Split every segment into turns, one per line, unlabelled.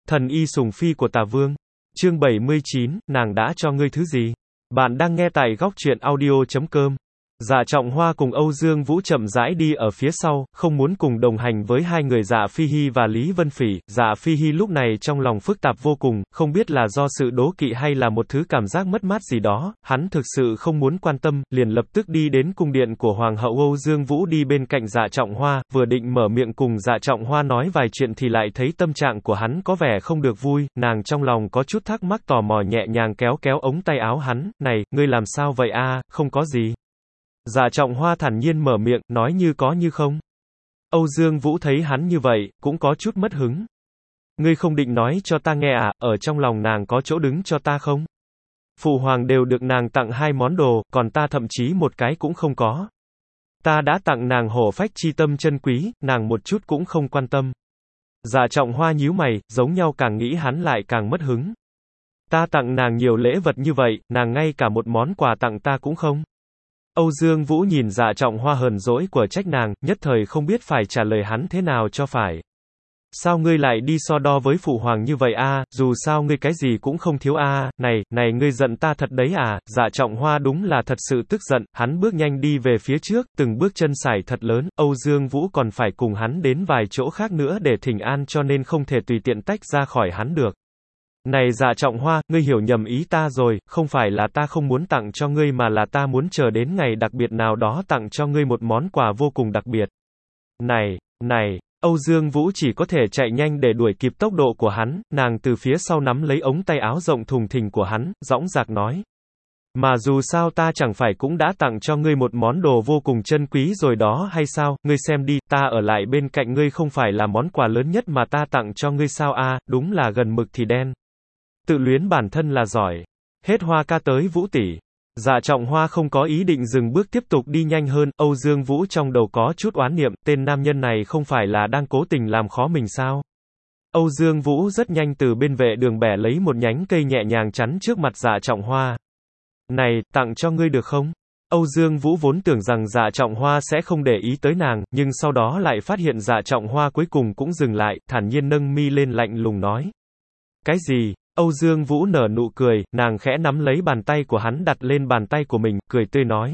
Thần y sủng phi của Tả Vương. Chương 79, nàng đã cho ngươi thứ gì? Bạn đang nghe tại góc truyện audio.com. Dạ Trọng Hoa cùng Âu Dương Vũ chậm rãi đi ở phía sau, không muốn cùng đồng hành với hai người Dạ Phi Hi và Lý Vân Phỉ. Dạ Phi Hi lúc này trong lòng phức tạp vô cùng, không biết là do sự đố kỵ hay là một thứ cảm giác mất mát gì đó, hắn thực sự không muốn quan tâm, liền lập tức đi đến cung điện của Hoàng hậu. Âu Dương Vũ đi bên cạnh Dạ Trọng Hoa, vừa định mở miệng cùng Dạ Trọng Hoa nói vài chuyện thì lại thấy tâm trạng của hắn có vẻ không được vui, nàng trong lòng có chút thắc mắc tò mò nhẹ nhàng kéo kéo ống tay áo hắn, này, ngươi làm sao vậy a? Không có gì. Dạ Trọng Hoa thản nhiên mở miệng, nói như có như không. Âu Dương Vũ thấy hắn như vậy, cũng có chút mất hứng. Ngươi không định nói cho ta nghe à, ở trong lòng nàng có chỗ đứng cho ta không? Phụ hoàng đều được nàng tặng 2 món đồ, còn ta thậm chí một cái cũng không có. Ta đã tặng nàng hổ phách chi tâm chân quý, nàng một chút cũng không quan tâm. Dạ Trọng Hoa nhíu mày, giống nhau càng nghĩ hắn lại càng mất hứng. Ta tặng nàng nhiều lễ vật như vậy, nàng ngay cả một món quà tặng ta cũng không. Âu Dương Vũ nhìn Dạ Trọng Hoa hờn dỗi của trách nàng, nhất thời không biết phải trả lời hắn thế nào cho phải. Sao ngươi lại đi so đo với phụ hoàng như vậy a? Dù sao ngươi cái gì cũng không thiếu a. Này ngươi giận ta thật đấy à? Dạ Trọng Hoa đúng là thật sự tức giận, hắn bước nhanh đi về phía trước, từng bước chân sải thật lớn, Âu Dương Vũ còn phải cùng hắn đến vài chỗ khác nữa để thỉnh an cho nên không thể tùy tiện tách ra khỏi hắn được. Này Dạ Trọng Hoa, ngươi hiểu nhầm ý ta rồi, không phải là ta không muốn tặng cho ngươi mà là ta muốn chờ đến ngày đặc biệt nào đó tặng cho ngươi một món quà vô cùng đặc biệt. Này, Âu Dương Vũ chỉ có thể chạy nhanh để đuổi kịp tốc độ của hắn, nàng từ phía sau nắm lấy ống tay áo rộng thùng thình của hắn, dõng dạc nói. Mà dù sao ta chẳng phải cũng đã tặng cho ngươi một món đồ vô cùng chân quý rồi đó hay sao, ngươi xem đi, ta ở lại bên cạnh ngươi không phải là món quà lớn nhất mà ta tặng cho ngươi sao a? Đúng là gần mực thì đen. Tự luyến bản thân là giỏi. Hết Hoa ca tới Vũ tỷ. Dạ Trọng Hoa không có ý định dừng bước tiếp tục đi nhanh hơn, Âu Dương Vũ trong đầu có chút oán niệm, tên nam nhân này không phải là đang cố tình làm khó mình sao? Âu Dương Vũ rất nhanh từ bên vệ đường bẻ lấy một nhánh cây nhẹ nhàng chắn trước mặt Dạ Trọng Hoa. Này, tặng cho ngươi được không? Âu Dương Vũ vốn tưởng rằng Dạ Trọng Hoa sẽ không để ý tới nàng, nhưng sau đó lại phát hiện Dạ Trọng Hoa cuối cùng cũng dừng lại, thản nhiên nâng mi lên lạnh lùng nói. Cái gì? Âu Dương Vũ nở nụ cười, nàng khẽ nắm lấy bàn tay của hắn đặt lên bàn tay của mình, cười tươi nói.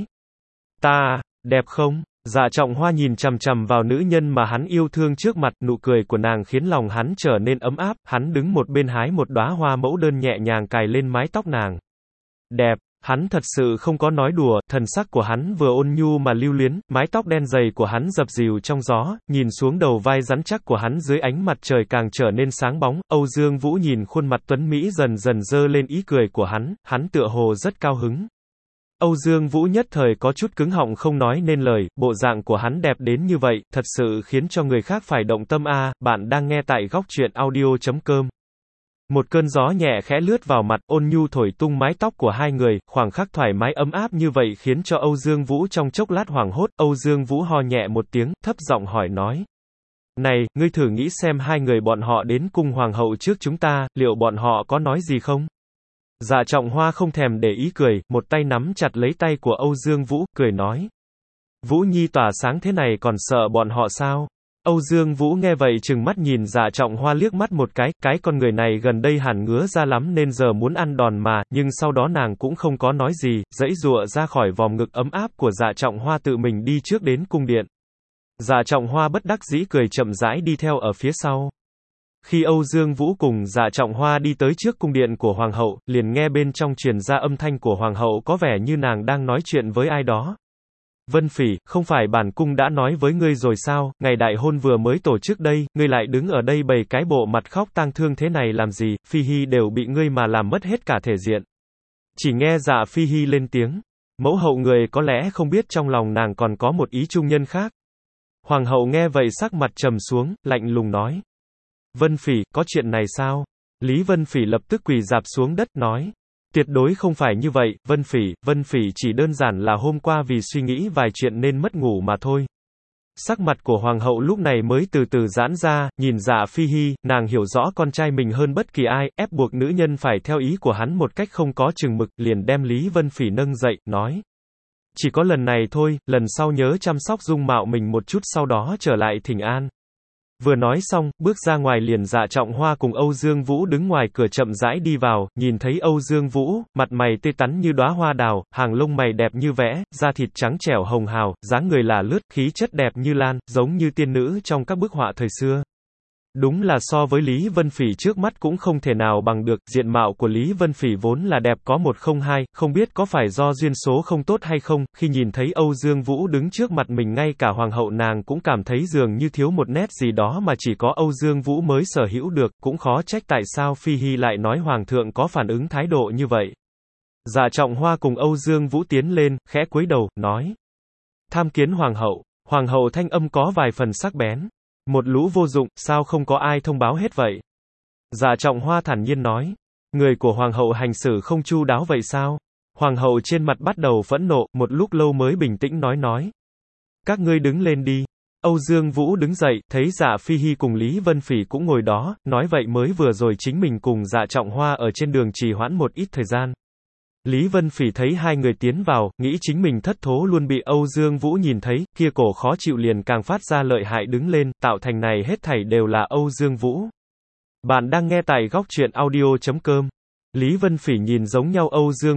Ta, đẹp không? Dạ Trọng Hoa nhìn chằm chằm vào nữ nhân mà hắn yêu thương trước mặt, nụ cười của nàng khiến lòng hắn trở nên ấm áp, hắn đứng một bên hái một đóa hoa mẫu đơn nhẹ nhàng cài lên mái tóc nàng. Đẹp. Hắn thật sự không có nói đùa, thần sắc của hắn vừa ôn nhu mà lưu luyến, mái tóc đen dày của hắn dập dìu trong gió, nhìn xuống đầu vai rắn chắc của hắn dưới ánh mặt trời càng trở nên sáng bóng, Âu Dương Vũ nhìn khuôn mặt tuấn Mỹ dần dần dơ lên ý cười của hắn tựa hồ rất cao hứng. Âu Dương Vũ nhất thời có chút cứng họng không nói nên lời, bộ dạng của hắn đẹp đến như vậy, thật sự khiến cho người khác phải động tâm a. Bạn đang nghe tại góc truyện audio.com. Một cơn gió nhẹ khẽ lướt vào mặt, ôn nhu thổi tung mái tóc của hai người, khoảng khắc thoải mái ấm áp như vậy khiến cho Âu Dương Vũ trong chốc lát hoảng hốt, Âu Dương Vũ ho nhẹ một tiếng, thấp giọng hỏi nói. Này, ngươi thử nghĩ xem hai người bọn họ đến cung hoàng hậu trước chúng ta, liệu bọn họ có nói gì không? Dạ Trọng Hoa không thèm để ý cười, một tay nắm chặt lấy tay của Âu Dương Vũ, cười nói. Vũ Nhi tỏa sáng thế này còn sợ bọn họ sao? Âu Dương Vũ nghe vậy trừng mắt nhìn Dạ Trọng Hoa liếc mắt một cái con người này gần đây hẳn ngứa ra lắm nên giờ muốn ăn đòn mà, nhưng sau đó nàng cũng không có nói gì, giãy giụa ra khỏi vòng ngực ấm áp của Dạ Trọng Hoa tự mình đi trước đến cung điện. Dạ Trọng Hoa bất đắc dĩ cười chậm rãi đi theo ở phía sau. Khi Âu Dương Vũ cùng Dạ Trọng Hoa đi tới trước cung điện của Hoàng hậu, liền nghe bên trong truyền ra âm thanh của Hoàng hậu có vẻ như nàng đang nói chuyện với ai đó. Vân Phỉ, không phải bản cung đã nói với ngươi rồi sao, ngày đại hôn vừa mới tổ chức đây, ngươi lại đứng ở đây bày cái bộ mặt khóc tang thương thế này làm gì, Phi Hi đều bị ngươi mà làm mất hết cả thể diện. Chỉ nghe Dạ Phi Hi lên tiếng, mẫu hậu người có lẽ không biết trong lòng nàng còn có một ý trung nhân khác. Hoàng hậu nghe vậy sắc mặt trầm xuống, lạnh lùng nói. Vân Phỉ, có chuyện này sao? Lý Vân Phỉ lập tức quỳ rạp xuống đất, nói. Tuyệt đối không phải như vậy, Vân Phỉ chỉ đơn giản là hôm qua vì suy nghĩ vài chuyện nên mất ngủ mà thôi. Sắc mặt của Hoàng hậu lúc này mới từ từ giãn ra, nhìn Dạ Phi Hi, nàng hiểu rõ con trai mình hơn bất kỳ ai, ép buộc nữ nhân phải theo ý của hắn một cách không có chừng mực, liền đem Lý Vân Phỉ nâng dậy, nói. Chỉ có lần này thôi, lần sau nhớ chăm sóc dung mạo mình một chút sau đó trở lại thỉnh an. Vừa nói xong, bước ra ngoài liền Dạ Trọng Hoa cùng Âu Dương Vũ đứng ngoài cửa chậm rãi đi vào, nhìn thấy Âu Dương Vũ, mặt mày tươi tắn như đóa hoa đào, hàng lông mày đẹp như vẽ, da thịt trắng trẻo hồng hào, dáng người là lướt, khí chất đẹp như lan, giống như tiên nữ trong các bức họa thời xưa. Đúng là so với Lý Vân Phỉ trước mắt cũng không thể nào bằng được, diện mạo của Lý Vân Phỉ vốn là đẹp có một không hai, không biết có phải do duyên số không tốt hay không, khi nhìn thấy Âu Dương Vũ đứng trước mặt mình ngay cả hoàng hậu nàng cũng cảm thấy dường như thiếu một nét gì đó mà chỉ có Âu Dương Vũ mới sở hữu được, cũng khó trách tại sao Phi Hy lại nói hoàng thượng có phản ứng thái độ như vậy. Dạ Trọng Hoa cùng Âu Dương Vũ tiến lên, khẽ cúi đầu, nói: "Tham kiến hoàng hậu thanh âm có vài phần sắc bén. Một lũ vô dụng, sao không có ai thông báo hết vậy?" Dạ Trọng Hoa thản nhiên nói: "Người của hoàng hậu hành xử không chu đáo vậy sao?" Hoàng hậu trên mặt bắt đầu phẫn nộ, một lúc lâu mới bình tĩnh nói: "Các ngươi đứng lên đi." Âu Dương Vũ đứng dậy, thấy Dạ Phi Hy cùng Lý Vân Phỉ cũng ngồi đó, nói vậy mới vừa rồi chính mình cùng Dạ Trọng Hoa ở trên đường trì hoãn một ít thời gian. Lý Vân Phỉ thấy hai người tiến vào, nghĩ chính mình thất thố luôn bị Âu Dương Vũ nhìn thấy, kia cổ khó chịu liền càng phát ra lợi hại đứng lên, tạo thành này hết thảy đều là Âu Dương Vũ. Bạn đang nghe tại góc truyện audio.com. Lý Vân Phỉ nhìn giống nhau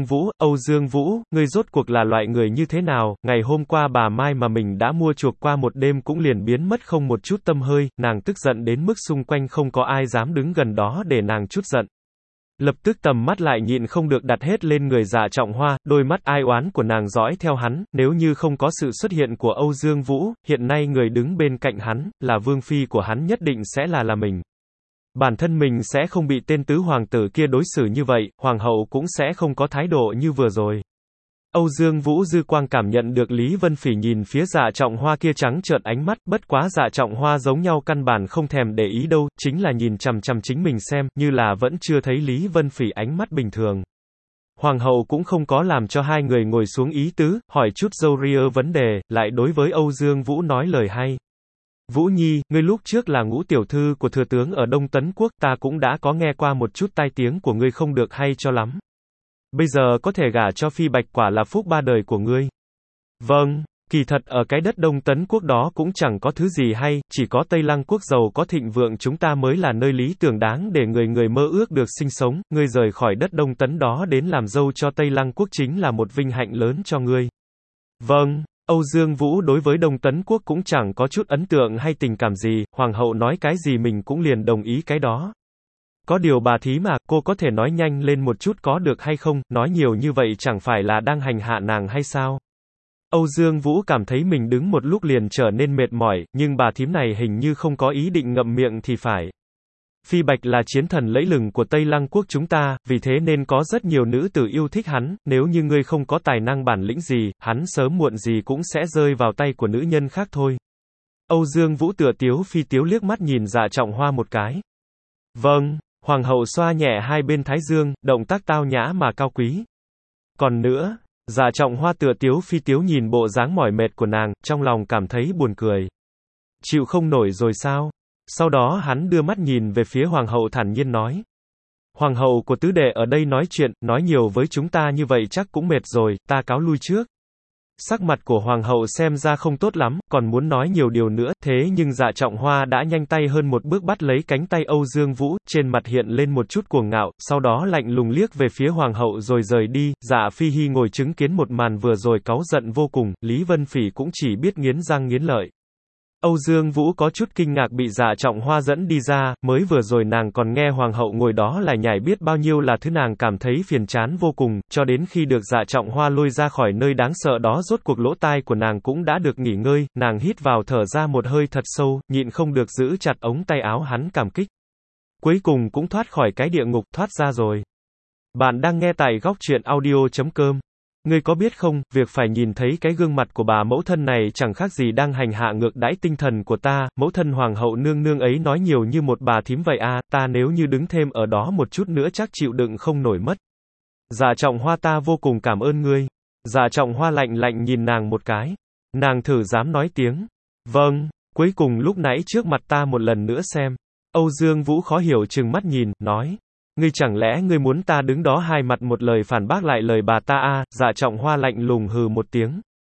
Âu Dương Vũ, ngươi rốt cuộc là loại người như thế nào, ngày hôm qua bà Mai mà mình đã mua chuộc qua một đêm cũng liền biến mất không một chút tâm hơi, nàng tức giận đến mức xung quanh không có ai dám đứng gần đó để nàng chút giận. Lập tức tầm mắt lại nhịn không được đặt hết lên người Dạ Trọng Hoa, đôi mắt ai oán của nàng dõi theo hắn, nếu như không có sự xuất hiện của Âu Dương Vũ, hiện nay người đứng bên cạnh hắn, là vương phi của hắn nhất định sẽ là mình. Bản thân mình sẽ không bị tên tứ hoàng tử kia đối xử như vậy, hoàng hậu cũng sẽ không có thái độ như vừa rồi. Âu Dương Vũ dư quang cảm nhận được Lý Vân Phỉ nhìn phía Dạ Trọng Hoa kia trắng trợn ánh mắt, bất quá Dạ Trọng Hoa giống nhau căn bản không thèm để ý đâu, chính là nhìn chằm chằm chính mình xem, như là vẫn chưa thấy Lý Vân Phỉ ánh mắt bình thường. Hoàng hậu cũng không có làm cho hai người ngồi xuống ý tứ, hỏi chút râu ria vấn đề, lại đối với Âu Dương Vũ nói lời hay. "Vũ Nhi, ngươi lúc trước là ngũ tiểu thư của thừa tướng ở Đông Tấn Quốc, ta cũng đã có nghe qua một chút tai tiếng của ngươi không được hay cho lắm. Bây giờ có thể gả cho Phi Bạch quả là phúc ba đời của ngươi." "Vâng, kỳ thật ở cái đất Đông Tấn Quốc đó cũng chẳng có thứ gì hay, chỉ có Tây Lăng Quốc giàu có thịnh vượng chúng ta mới là nơi lý tưởng đáng để người người mơ ước được sinh sống, ngươi rời khỏi đất Đông Tấn đó đến làm dâu cho Tây Lăng Quốc chính là một vinh hạnh lớn cho ngươi." "Vâng." Âu Dương Vũ đối với Đông Tấn Quốc cũng chẳng có chút ấn tượng hay tình cảm gì, hoàng hậu nói cái gì mình cũng liền đồng ý cái đó. "Có điều bà thím mà, cô có thể nói nhanh lên một chút có được hay không, nói nhiều như vậy chẳng phải là đang hành hạ nàng hay sao?" Âu Dương Vũ cảm thấy mình đứng một lúc liền trở nên mệt mỏi, nhưng bà thím này hình như không có ý định ngậm miệng thì phải. "Phi Bạch là chiến thần lẫy lừng của Tây Lăng Quốc chúng ta, vì thế nên có rất nhiều nữ tử yêu thích hắn, nếu như ngươi không có tài năng bản lĩnh gì, hắn sớm muộn gì cũng sẽ rơi vào tay của nữ nhân khác thôi." Âu Dương Vũ tựa tiếu phi tiếu liếc mắt nhìn Dạ Trọng Hoa một cái. "Vâng." Hoàng hậu xoa nhẹ hai bên thái dương, động tác tao nhã mà cao quý. "Còn nữa." Dạ Trọng Hoa tựa tiếu phi tiếu nhìn bộ dáng mỏi mệt của nàng, trong lòng cảm thấy buồn cười. "Chịu không nổi rồi sao?" Sau đó hắn đưa mắt nhìn về phía hoàng hậu thản nhiên nói: "Hoàng hậu của tứ đệ ở đây nói chuyện, nói nhiều với chúng ta như vậy chắc cũng mệt rồi, ta cáo lui trước." Sắc mặt của hoàng hậu xem ra không tốt lắm, còn muốn nói nhiều điều nữa, thế nhưng Dạ Trọng Hoa đã nhanh tay hơn một bước bắt lấy cánh tay Âu Dương Vũ, trên mặt hiện lên một chút cuồng ngạo, sau đó lạnh lùng liếc về phía hoàng hậu rồi rời đi. Dạ Phi Hy ngồi chứng kiến một màn vừa rồi cáu giận vô cùng, Lý Vân Phỉ cũng chỉ biết nghiến răng nghiến lợi. Âu Dương Vũ có chút kinh ngạc bị Dạ Trọng Hoa dẫn đi ra, mới vừa rồi nàng còn nghe hoàng hậu ngồi đó lại nhảy biết bao nhiêu là thứ nàng cảm thấy phiền chán vô cùng, cho đến khi được Dạ Trọng Hoa lôi ra khỏi nơi đáng sợ đó rốt cuộc lỗ tai của nàng cũng đã được nghỉ ngơi, nàng hít vào thở ra một hơi thật sâu, nhịn không được giữ chặt ống tay áo hắn cảm kích. Cuối cùng cũng thoát khỏi cái địa ngục, thoát ra rồi. Bạn đang nghe tại góc truyện audio.com. Ngươi có biết không, việc phải nhìn thấy cái gương mặt của bà mẫu thân này chẳng khác gì đang hành hạ ngược đãi tinh thần của ta, mẫu thân hoàng hậu nương nương ấy nói nhiều như một bà thím vậy à, ta nếu như đứng thêm ở đó một chút nữa chắc chịu đựng không nổi mất. Dạ Trọng Hoa ta vô cùng cảm ơn ngươi. Dạ Trọng Hoa lạnh lạnh nhìn nàng một cái. Nàng thử dám nói tiếng. Vâng, cuối cùng lúc nãy trước mặt ta một lần nữa xem. Âu Dương Vũ khó hiểu trừng mắt nhìn, nói. Ngươi chẳng lẽ ngươi muốn ta đứng đó hai mặt một lời phản bác lại lời bà ta à? Dạ Trọng Hoa lạnh lùng hừ một tiếng.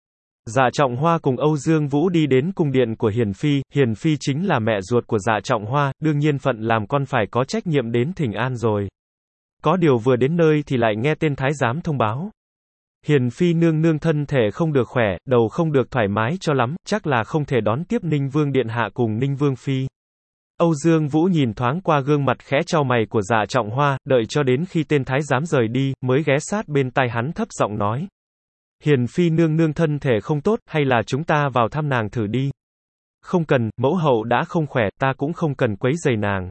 Dạ Trọng Hoa cùng Âu Dương Vũ đi đến cung điện của Hiền Phi chính là mẹ ruột của Dạ Trọng Hoa, đương nhiên phận làm con phải có trách nhiệm đến thỉnh an rồi. Có điều vừa đến nơi thì lại nghe tên thái giám thông báo. Hiền Phi nương nương thân thể không được khỏe, đầu không được thoải mái cho lắm, chắc là không thể đón tiếp Ninh Vương Điện Hạ cùng Ninh Vương Phi. Âu Dương Vũ nhìn thoáng qua gương mặt khẽ chau mày của Dạ Trọng Hoa, đợi cho đến khi tên thái giám rời đi, mới ghé sát bên tai hắn thấp giọng nói. Hiền Phi nương nương thân thể không tốt, hay là chúng ta vào thăm nàng thử đi. Không cần, mẫu hậu đã không khỏe, ta cũng không cần quấy rầy nàng.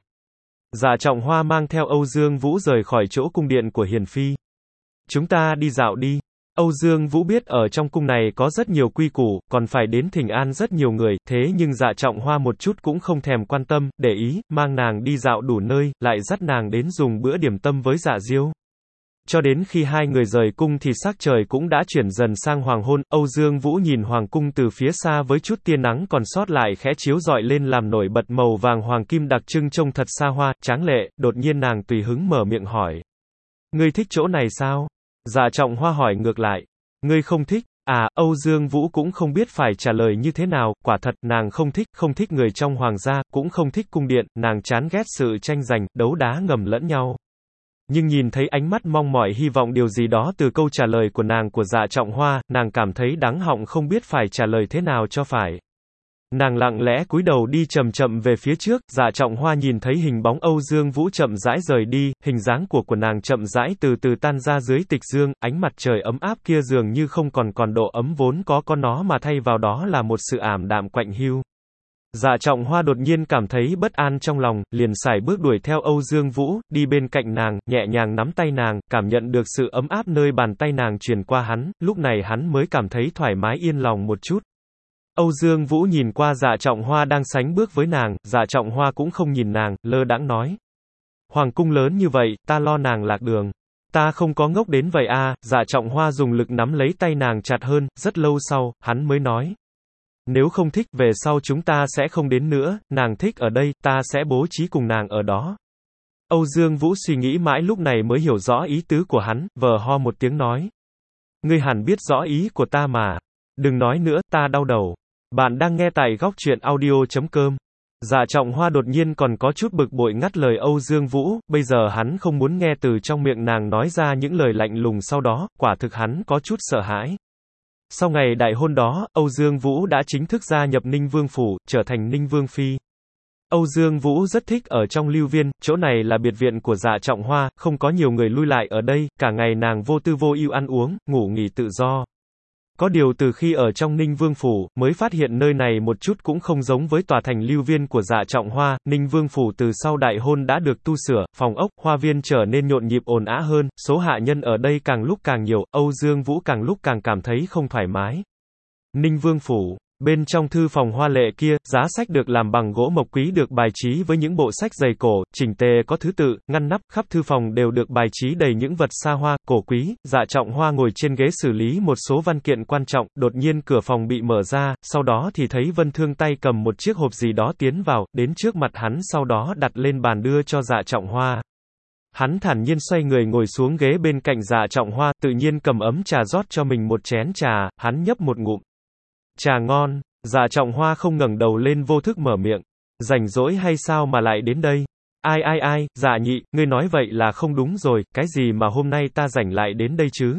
Dạ Trọng Hoa mang theo Âu Dương Vũ rời khỏi chỗ cung điện của Hiền Phi. Chúng ta đi dạo đi. Âu Dương Vũ biết ở trong cung này có rất nhiều quy củ, còn phải đến thỉnh an rất nhiều người, thế nhưng Dạ Trọng Hoa một chút cũng không thèm quan tâm, để ý, mang nàng đi dạo đủ nơi, lại dắt nàng đến dùng bữa điểm tâm với Dạ Diêu. Cho đến khi hai người rời cung thì sắc trời cũng đã chuyển dần sang hoàng hôn, Âu Dương Vũ nhìn hoàng cung từ phía xa với chút tia nắng còn sót lại khẽ chiếu rọi lên làm nổi bật màu vàng hoàng kim đặc trưng trông thật xa hoa, tráng lệ, đột nhiên nàng tùy hứng mở miệng hỏi. Ngươi thích chỗ này sao? Dạ Trọng Hoa hỏi ngược lại. Ngươi không thích? À, Âu Dương Vũ cũng không biết phải trả lời như thế nào, quả thật, nàng không thích người trong hoàng gia, cũng không thích cung điện, nàng chán ghét sự tranh giành, đấu đá ngầm lẫn nhau. Nhưng nhìn thấy ánh mắt mong mỏi hy vọng điều gì đó từ câu trả lời của nàng của Dạ Trọng Hoa, nàng cảm thấy đắng họng không biết phải trả lời thế nào cho phải. Nàng lặng lẽ cúi đầu đi chậm chậm về phía trước, Dạ Trọng Hoa nhìn thấy hình bóng Âu Dương Vũ chậm rãi rời đi, hình dáng của nàng chậm rãi từ từ tan ra dưới tịch dương, ánh mặt trời ấm áp kia dường như không còn độ ấm vốn có nó mà thay vào đó là một sự ảm đạm quạnh hiu. Dạ Trọng Hoa đột nhiên cảm thấy bất an trong lòng, liền sải bước đuổi theo Âu Dương Vũ, đi bên cạnh nàng, nhẹ nhàng nắm tay nàng, cảm nhận được sự ấm áp nơi bàn tay nàng truyền qua hắn, lúc này hắn mới cảm thấy thoải mái yên lòng một chút. Âu Dương Vũ nhìn qua Dạ Trọng Hoa đang sánh bước với nàng, Dạ Trọng Hoa cũng không nhìn nàng, lơ đãng nói. Hoàng cung lớn như vậy, ta lo nàng lạc đường. Ta không có ngốc đến vậy à, Dạ Trọng Hoa dùng lực nắm lấy tay nàng chặt hơn, rất lâu sau, hắn mới nói. Nếu không thích, về sau chúng ta sẽ không đến nữa, nàng thích ở đây, ta sẽ bố trí cùng nàng ở đó. Âu Dương Vũ suy nghĩ mãi lúc này mới hiểu rõ ý tứ của hắn, vờ ho một tiếng nói. Ngươi hẳn biết rõ ý của ta mà. Đừng nói nữa, ta đau đầu. Bạn đang nghe tại góc truyện audio.com. Dạ Trọng Hoa đột nhiên còn có chút bực bội ngắt lời Âu Dương Vũ, bây giờ hắn không muốn nghe từ trong miệng nàng nói ra những lời lạnh lùng sau đó, quả thực hắn có chút sợ hãi. Sau ngày đại hôn đó, Âu Dương Vũ đã chính thức gia nhập Ninh Vương Phủ, trở thành Ninh Vương Phi. Âu Dương Vũ rất thích ở trong Lưu Viên, chỗ này là biệt viện của Dạ Trọng Hoa, không có nhiều người lui lại ở đây, cả ngày nàng vô tư vô ưu ăn uống, ngủ nghỉ tự do. Có điều từ khi ở trong Ninh Vương Phủ, mới phát hiện nơi này một chút cũng không giống với tòa thành Lưu Viên của Dạ Trọng Hoa, Ninh Vương Phủ từ sau đại hôn đã được tu sửa, phòng ốc, hoa viên trở nên nhộn nhịp ồn ào hơn, số hạ nhân ở đây càng lúc càng nhiều, Âu Dương Vũ càng lúc càng cảm thấy không thoải mái. Ninh Vương Phủ. Bên trong thư phòng hoa lệ kia, giá sách được làm bằng gỗ mộc quý được bài trí với những bộ sách dày cổ, chỉnh tề có thứ tự, ngăn nắp, khắp thư phòng đều được bài trí đầy những vật xa hoa, cổ quý. Dạ Trọng Hoa ngồi trên ghế xử lý một số văn kiện quan trọng, đột nhiên cửa phòng bị mở ra, sau đó thì thấy Vân Thương tay cầm một chiếc hộp gì đó tiến vào, đến trước mặt hắn sau đó đặt lên bàn đưa cho Dạ Trọng Hoa. Hắn thản nhiên xoay người ngồi xuống ghế bên cạnh Dạ Trọng Hoa, tự nhiên cầm ấm trà rót cho mình một chén trà, hắn nhấp một ngụm. Trà ngon. Dạ Trọng Hoa không ngẩng đầu lên vô thức mở miệng. Rảnh rỗi hay sao mà lại đến đây? Ai, Dạ nhị, ngươi nói vậy là không đúng rồi, cái gì mà hôm nay ta rảnh lại đến đây chứ?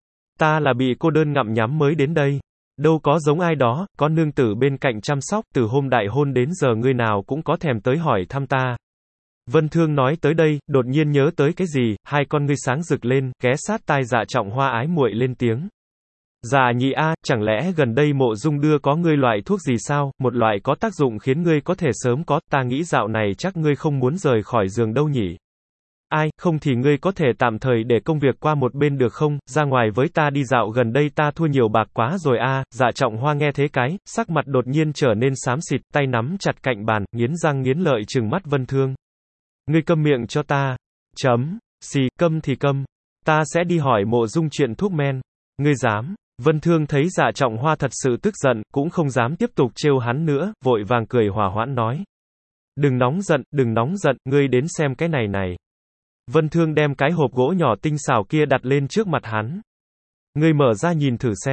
Ta là bị cô đơn ngậm nhắm mới đến đây. Đâu có giống ai đó, có nương tử bên cạnh chăm sóc, từ hôm đại hôn đến giờ ngươi nào cũng có thèm tới hỏi thăm ta. Vân Thương nói tới đây, đột nhiên nhớ tới cái gì, hai con ngươi sáng rực lên, ghé sát tai Dạ Trọng Hoa ái muội lên tiếng. Dạ nhị a, chẳng lẽ gần đây Mộ Dung đưa có ngươi loại thuốc gì sao, một loại có tác dụng khiến ngươi có thể sớm có, ta nghĩ dạo này chắc ngươi không muốn rời khỏi giường đâu nhỉ. Ai, không thì ngươi có thể tạm thời để công việc qua một bên được không, ra ngoài với ta đi dạo gần đây ta thua nhiều bạc quá rồi a. Dạ Trọng Hoa nghe thế cái, sắc mặt đột nhiên trở nên xám xịt, tay nắm chặt cạnh bàn, nghiến răng nghiến lợi trừng mắt Vân Thương. Ngươi câm miệng cho ta. Câm thì câm. Ta sẽ đi hỏi Mộ Dung chuyện thuốc men. Ngươi dám. Vân Thương thấy Dạ Trọng Hoa thật sự tức giận, cũng không dám tiếp tục trêu hắn nữa, vội vàng cười hòa hoãn nói. Đừng nóng giận, ngươi đến xem cái này. Vân Thương đem cái hộp gỗ nhỏ tinh xảo kia đặt lên trước mặt hắn. Ngươi mở ra nhìn thử xem.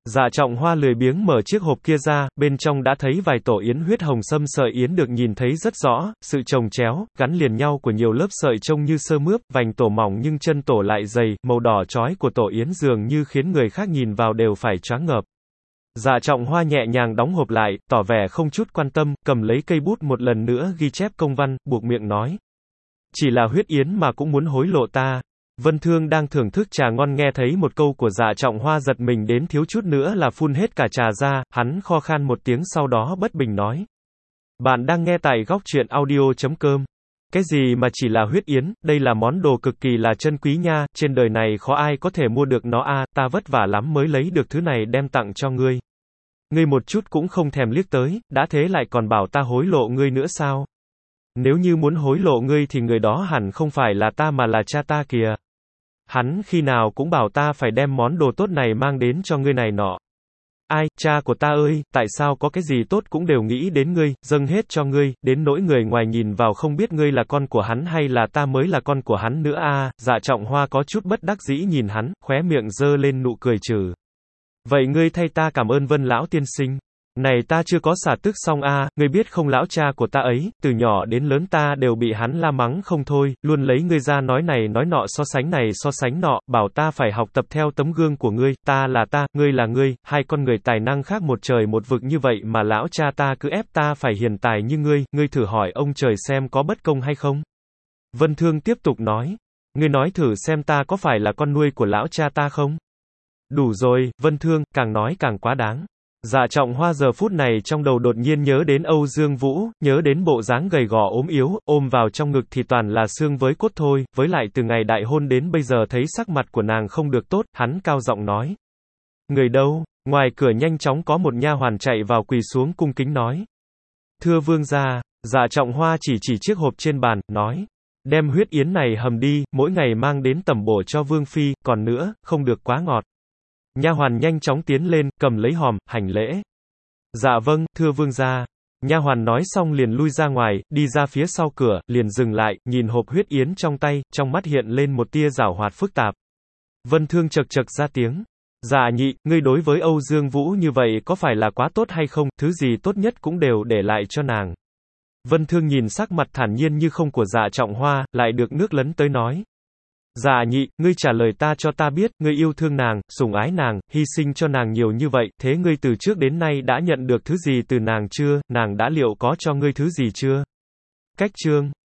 Dạ Trọng Hoa lười biếng mở chiếc hộp kia ra, bên trong đã thấy vài tổ yến huyết hồng sâm sợi yến được nhìn thấy rất rõ, sự chồng chéo, gắn liền nhau của nhiều lớp sợi trông như sơ mướp, vành tổ mỏng nhưng chân tổ lại dày, màu đỏ chói của tổ yến dường như khiến người khác nhìn vào đều phải choáng ngợp. Dạ Trọng Hoa nhẹ nhàng đóng hộp lại, tỏ vẻ không chút quan tâm, cầm lấy cây bút một lần nữa ghi chép công văn, buộc miệng nói. Chỉ là huyết yến mà cũng muốn hối lộ ta. Vân Thương đang thưởng thức trà ngon nghe thấy một câu của Dạ Trọng Hoa giật mình đến thiếu chút nữa là phun hết cả trà ra, hắn kho khan một tiếng sau đó bất bình nói. Bạn đang nghe tại góc truyện audio.com. Cái gì mà chỉ là huyết yến, đây là món đồ cực kỳ là chân quý nha, trên đời này khó ai có thể mua được nó a, ta vất vả lắm mới lấy được thứ này đem tặng cho ngươi. Ngươi một chút cũng không thèm liếc tới, đã thế lại còn bảo ta hối lộ ngươi nữa sao? Nếu như muốn hối lộ ngươi thì người đó hẳn không phải là ta mà là cha ta kìa. Hắn khi nào cũng bảo ta phải đem món đồ tốt này mang đến cho ngươi này nọ. Ai, cha của ta ơi, tại sao có cái gì tốt cũng đều nghĩ đến ngươi, dâng hết cho ngươi, đến nỗi người ngoài nhìn vào không biết ngươi là con của hắn hay là ta mới là con của hắn nữa a. Dạ Trọng Hoa có chút bất đắc dĩ nhìn hắn, khóe miệng giơ lên nụ cười trừ. Vậy ngươi thay ta cảm ơn Vân lão tiên sinh. Này ta chưa có xả tức xong a, ngươi biết không lão cha của ta ấy, từ nhỏ đến lớn ta đều bị hắn la mắng không thôi, luôn lấy ngươi ra nói này nói nọ so sánh này so sánh nọ, bảo ta phải học tập theo tấm gương của ngươi, ta là ta, ngươi là ngươi, hai con người tài năng khác một trời một vực như vậy mà lão cha ta cứ ép ta phải hiền tài như ngươi thử hỏi ông trời xem có bất công hay không? Vân Thương tiếp tục nói, ngươi nói thử xem ta có phải là con nuôi của lão cha ta không? Đủ rồi, Vân Thương, càng nói càng quá đáng. Dạ Trọng Hoa giờ phút này trong đầu đột nhiên nhớ đến Âu Dương Vũ, nhớ đến bộ dáng gầy gò ốm yếu, ôm vào trong ngực thì toàn là xương với cốt thôi, với lại từ ngày đại hôn đến bây giờ thấy sắc mặt của nàng không được tốt, hắn cao giọng nói. Người đâu? Ngoài cửa nhanh chóng có một nha hoàn chạy vào quỳ xuống cung kính nói. Thưa vương gia, Dạ Trọng Hoa chỉ chiếc hộp trên bàn, nói. Đem huyết yến này hầm đi, mỗi ngày mang đến tẩm bổ cho vương phi, còn nữa, không được quá ngọt. Nha hoàn nhanh chóng tiến lên, cầm lấy hòm, hành lễ. Dạ vâng, thưa vương gia. Nha hoàn nói xong liền lui ra ngoài, đi ra phía sau cửa, liền dừng lại, nhìn hộp huyết yến trong tay, trong mắt hiện lên một tia giảo hoạt phức tạp. Vân Thương chậc chậc ra tiếng. Dạ nhị, ngươi đối với Âu Dương Vũ như vậy có phải là quá tốt hay không, thứ gì tốt nhất cũng đều để lại cho nàng. Vân Thương nhìn sắc mặt thản nhiên như không của Dạ Trọng Hoa, lại được nước lấn tới nói. Dạ nhị, ngươi trả lời ta cho ta biết, ngươi yêu thương nàng, sủng ái nàng, hy sinh cho nàng nhiều như vậy, thế ngươi từ trước đến nay đã nhận được thứ gì từ nàng chưa, nàng đã liệu có cho ngươi thứ gì chưa? Cách chương